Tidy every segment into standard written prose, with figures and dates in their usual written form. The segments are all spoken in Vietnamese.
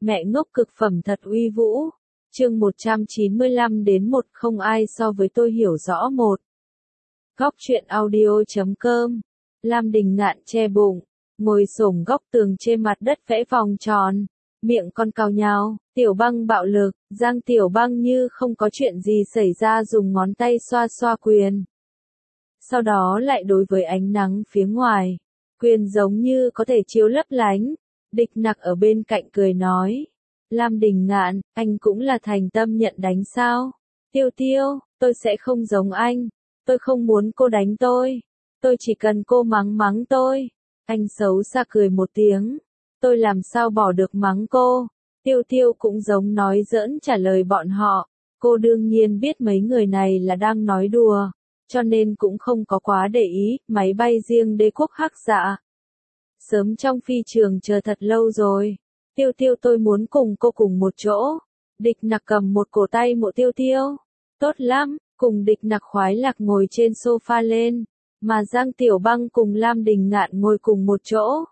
Mẹ ngốc cực phẩm thật uy vũ. Chương 195 đến 1 không ai so với tôi hiểu rõ một. Góc truyện audio.com. Lam Đình Ngạn che bụng, ngồi xổm góc tường trên mặt đất vẽ vòng tròn, miệng con cào nhào. Tiểu Băng bạo lực, Giang Tiểu Băng như không có chuyện gì xảy ra dùng ngón tay xoa xoa quyền. Sau đó lại đối với ánh nắng phía ngoài, quyền giống như có thể chiếu lấp lánh. Địch Nặc ở bên cạnh cười nói, Lam Đình Ngạn, anh cũng là thành tâm nhận đánh sao? Tiêu Tiêu, tôi sẽ không giống anh, tôi không muốn cô đánh tôi chỉ cần cô mắng mắng tôi. Anh xấu xa cười một tiếng, tôi làm sao bỏ được mắng cô. Tiêu Tiêu cũng giống nói giỡn trả lời bọn họ, cô đương nhiên biết mấy người này là đang nói đùa, cho nên cũng không có quá để ý. Máy bay riêng đế quốc Hắc Dạ sớm trong phi trường chờ thật lâu rồi. Tiêu Tiêu, tôi muốn cùng cô cùng một chỗ. Địch Nặc cầm một cổ tay Mộ Tiêu Tiêu. Tốt lắm, cùng Địch Nặc khoái lạc ngồi trên sofa lên, mà Giang Tiểu Băng cùng Lam Đình Ngạn ngồi cùng một chỗ.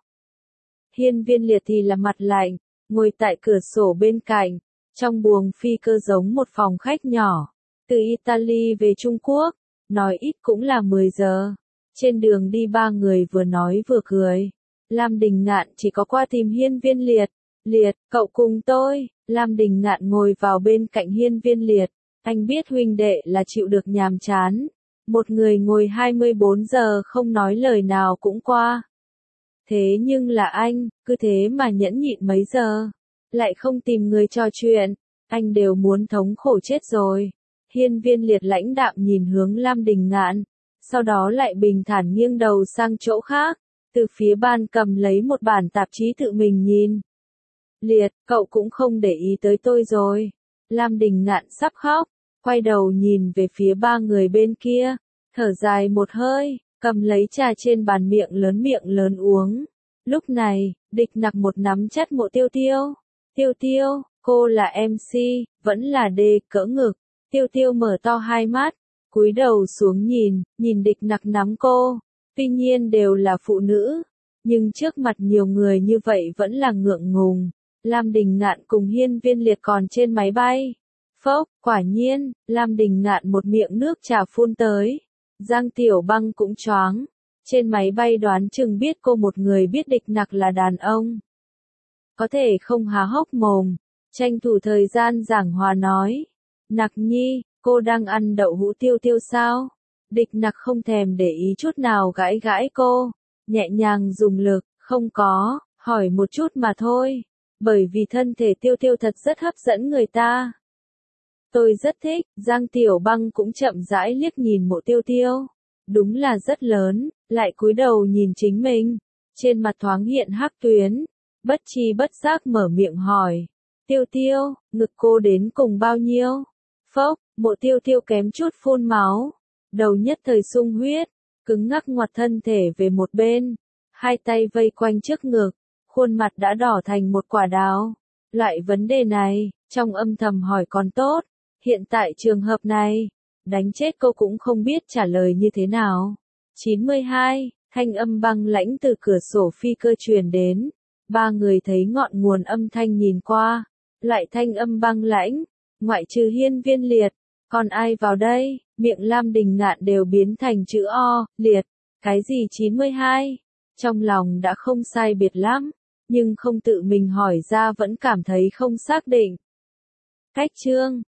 Hiên Viên Liệt thì là mặt lạnh, ngồi tại cửa sổ bên cạnh, trong buồng phi cơ giống một phòng khách nhỏ. Từ Italy về Trung Quốc, nói ít cũng là 10 giờ. Trên đường đi ba người vừa nói vừa cười. Lam Đình Ngạn chỉ có qua tìm Hiên Viên Liệt. Liệt, cậu cùng tôi. Lam Đình Ngạn ngồi vào bên cạnh Hiên Viên Liệt. Anh biết huynh đệ là chịu được nhàm chán. Một người ngồi 24 giờ không nói lời nào cũng qua. Thế nhưng là anh, cứ thế mà nhẫn nhịn mấy giờ. Lại không tìm người trò chuyện. Anh đều muốn thống khổ chết rồi. Hiên Viên Liệt lãnh đạm nhìn hướng Lam Đình Ngạn. Sau đó lại bình thản nghiêng đầu sang chỗ khác. Từ phía ban cầm lấy một bản tạp chí tự mình nhìn. Liệt, cậu cũng không để ý tới tôi rồi. Lam Đình Ngạn sắp khóc, quay đầu nhìn về phía ba người bên kia, thở dài một hơi, cầm lấy trà trên bàn miệng lớn uống. Lúc này, Địch Nặc một nắm chặt Mộ Tiêu Tiêu. Tiêu Tiêu, cô là MC, vẫn là đề cỡ ngực. Tiêu Tiêu mở to hai mắt, cúi đầu xuống nhìn Địch Nặc nắm cô. Tuy nhiên đều là phụ nữ, nhưng trước mặt nhiều người như vậy vẫn là ngượng ngùng. Lam Đình Ngạn cùng Hiên Viên Liệt còn trên máy bay. Phốc, quả nhiên, Lam Đình Ngạn một miệng nước trà phun tới. Giang Tiểu Băng cũng choáng. Trên máy bay đoán chừng biết cô một người biết Địch Nặc là đàn ông. Có thể không há hốc mồm, tranh thủ thời gian giảng hòa nói. Nặc nhi, cô đang ăn đậu hũ Tiêu Tiêu sao? Địch Nặc không thèm để ý chút nào gãi gãi cô, nhẹ nhàng dùng lực, không có, hỏi một chút mà thôi, bởi vì thân thể Tiêu Tiêu thật rất hấp dẫn người ta. Tôi rất thích. Giang Tiểu Băng cũng chậm rãi liếc nhìn Mộ Tiêu Tiêu, đúng là rất lớn, lại cúi đầu nhìn chính mình, trên mặt thoáng hiện hắc tuyến, bất tri bất giác mở miệng hỏi, Tiêu Tiêu, ngực cô đến cùng bao nhiêu? Phốc, Mộ Tiêu Tiêu kém chút phun máu. Đầu nhất thời sung huyết, cứng ngắc ngoặt thân thể về một bên, hai tay vây quanh trước ngực, khuôn mặt đã đỏ thành một quả đào. Loại vấn đề này, trong âm thầm hỏi còn tốt, hiện tại trường hợp này, đánh chết cô cũng không biết trả lời như thế nào. 92, thanh âm băng lãnh từ cửa sổ phi cơ truyền đến, ba người thấy ngọn nguồn âm thanh nhìn qua, loại thanh âm băng lãnh, ngoại trừ Hiên Viên Liệt, còn ai vào đây? Miệng Lam Đình Ngạn đều biến thành chữ O. Liệt, cái gì 92? Trong lòng đã không sai biệt lắm, nhưng không tự mình hỏi ra vẫn cảm thấy không xác định. Cách chương